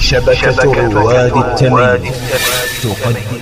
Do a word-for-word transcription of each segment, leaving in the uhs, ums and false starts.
شبكة رواد التميم تقدم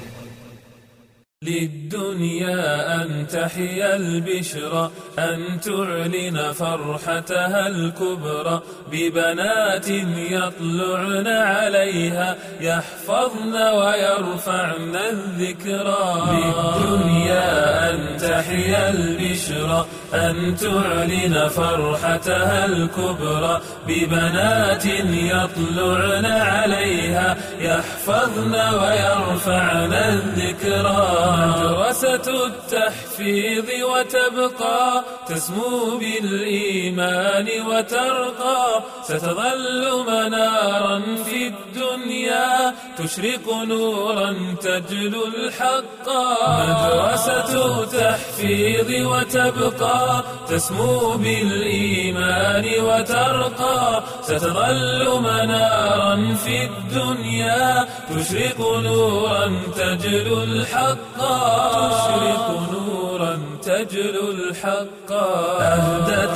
للدنيا أن تحيا البشرى، أن تعلن فرحتها الكبرى ببنات يطلعن عليها يحفظن ويرفعن الذكرى. للدنيا أن تحيا البشرى، أن تعلن فرحتها الكبرى ببنات يطلعن عليها يحفظن ويرفعن الذكرى. مدرسة التحفيظ وتبقى تسمو بالإيمان وترقى، ستظل منارا في الدنيا تشرق نورا تجلو الحقا. مدرسة تحفيظ وتبقى تسمو بالإيمان وترقى، ستظل منارا في الدنيا تشرق نورا تجلو الحقا. تشرق نورا تجلو الحقا. أهدت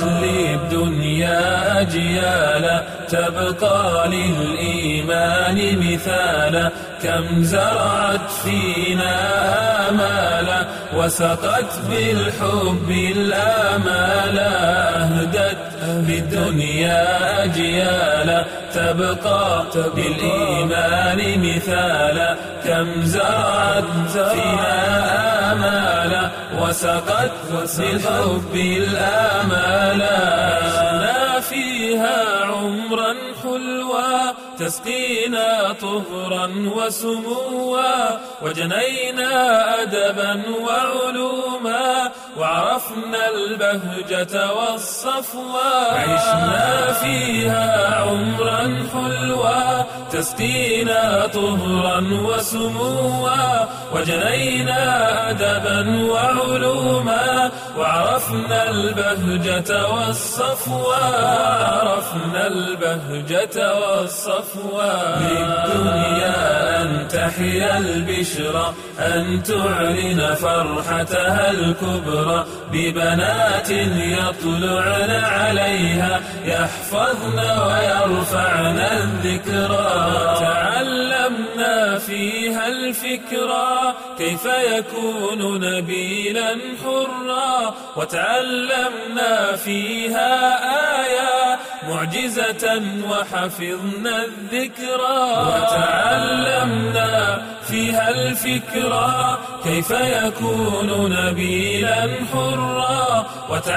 للدنيا أجيالا تبقى للإيمان مثالا، كم زرعت فينا آمالا وسقت بالحب الآمالا. أهدت للدنيا أجيالا تبقى للإيمان مثالا، كم زرعت فينا آمالا وسقت بالحب الآمالا. عشنا فيها عمرا حلوا تسقينا طهرا وسموا، وجنينا أدبا وعلوما وعرفنا البهجة والصفوا. عشنا فيها عمرا حلوا تسقينا طهرا وسموا، وجنينا أدبا وعلوما وعرفنا البهجة والصفوا. وعرفنا البهجة والصفوا. للدنيا أن تحيا البشرى، أن تعلن فرحتها الكبرى ببنات يطلعن عليها يحفظن ويرفعن الذكرى. تعلمنا فيها الفكرى كيف يكون نبيلا حرا، وتعلمنا فيها آية معجزة وحفظنا الذكرى. وتعلمنا فيها الفكرى كيف يكون نبيلا حرا،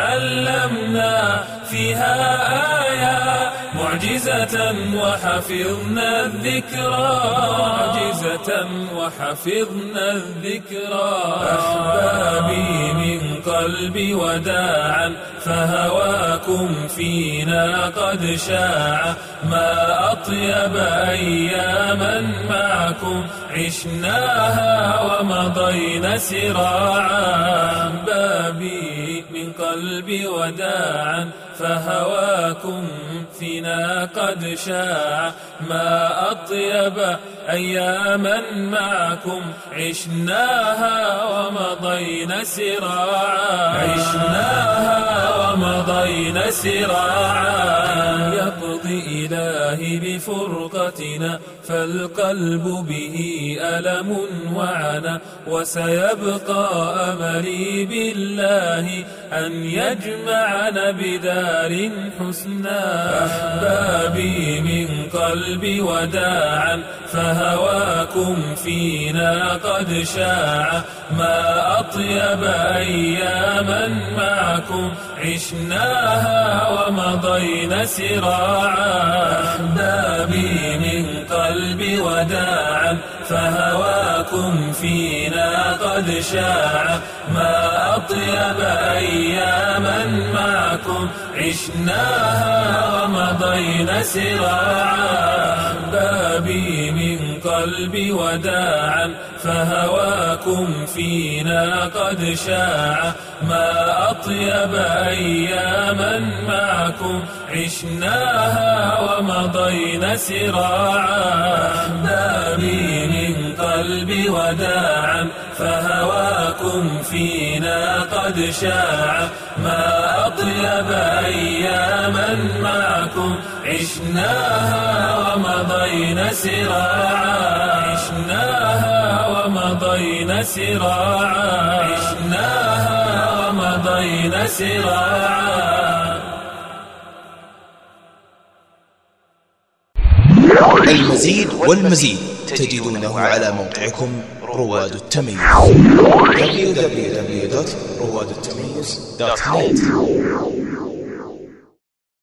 وتعلمنا فيها آية معجزة وحفظنا الذكرى. معجزة وحفظنا الذكرى. أحبابي من قلبي وداعا، فهواكم فينا قد شاع، ما أطيب أياما معكم عشناها ومضينا سراعا. أحبابي من قلبي وداعا، فهواكم فينا قد شاع، ما أطيب أياما معكم عشناها ومضينا سراعا. عشناها ومضينا سراعا. يقضي إلهي بفرقتنا، فالقلب به ألم وعنا، وسيبقى أملي بالله أن يجمعنا بدار حسنى. أحبابي من قلبي وداعا، فهواكم فينا قد شاع، ما أطيب أياما معكم عشناها ومضينا سراعا. أحبابي من قلبي وداعا، فهواكم فينا قد شاع، ما أطيب أياما معكم عشناها ومضينا سراعا. أحبابي من قلبي وداعا، فهواكم فينا قد شاع، ما أطيب أياما معكم عشناها ومضينا سراعا. أحبابي من قلبي وداعا، فهواكم فينا قد شاع، ما أطيب أياما معكم عشناها ومضينا ومضينا سراعا عشناها ومضينا سراعا عشناها ومضينا سراعا. المزيد والمزيد تجدونه على موقعكم رواد التميز دبليو دبليو دبليو دوت رواد التميز دوت نت.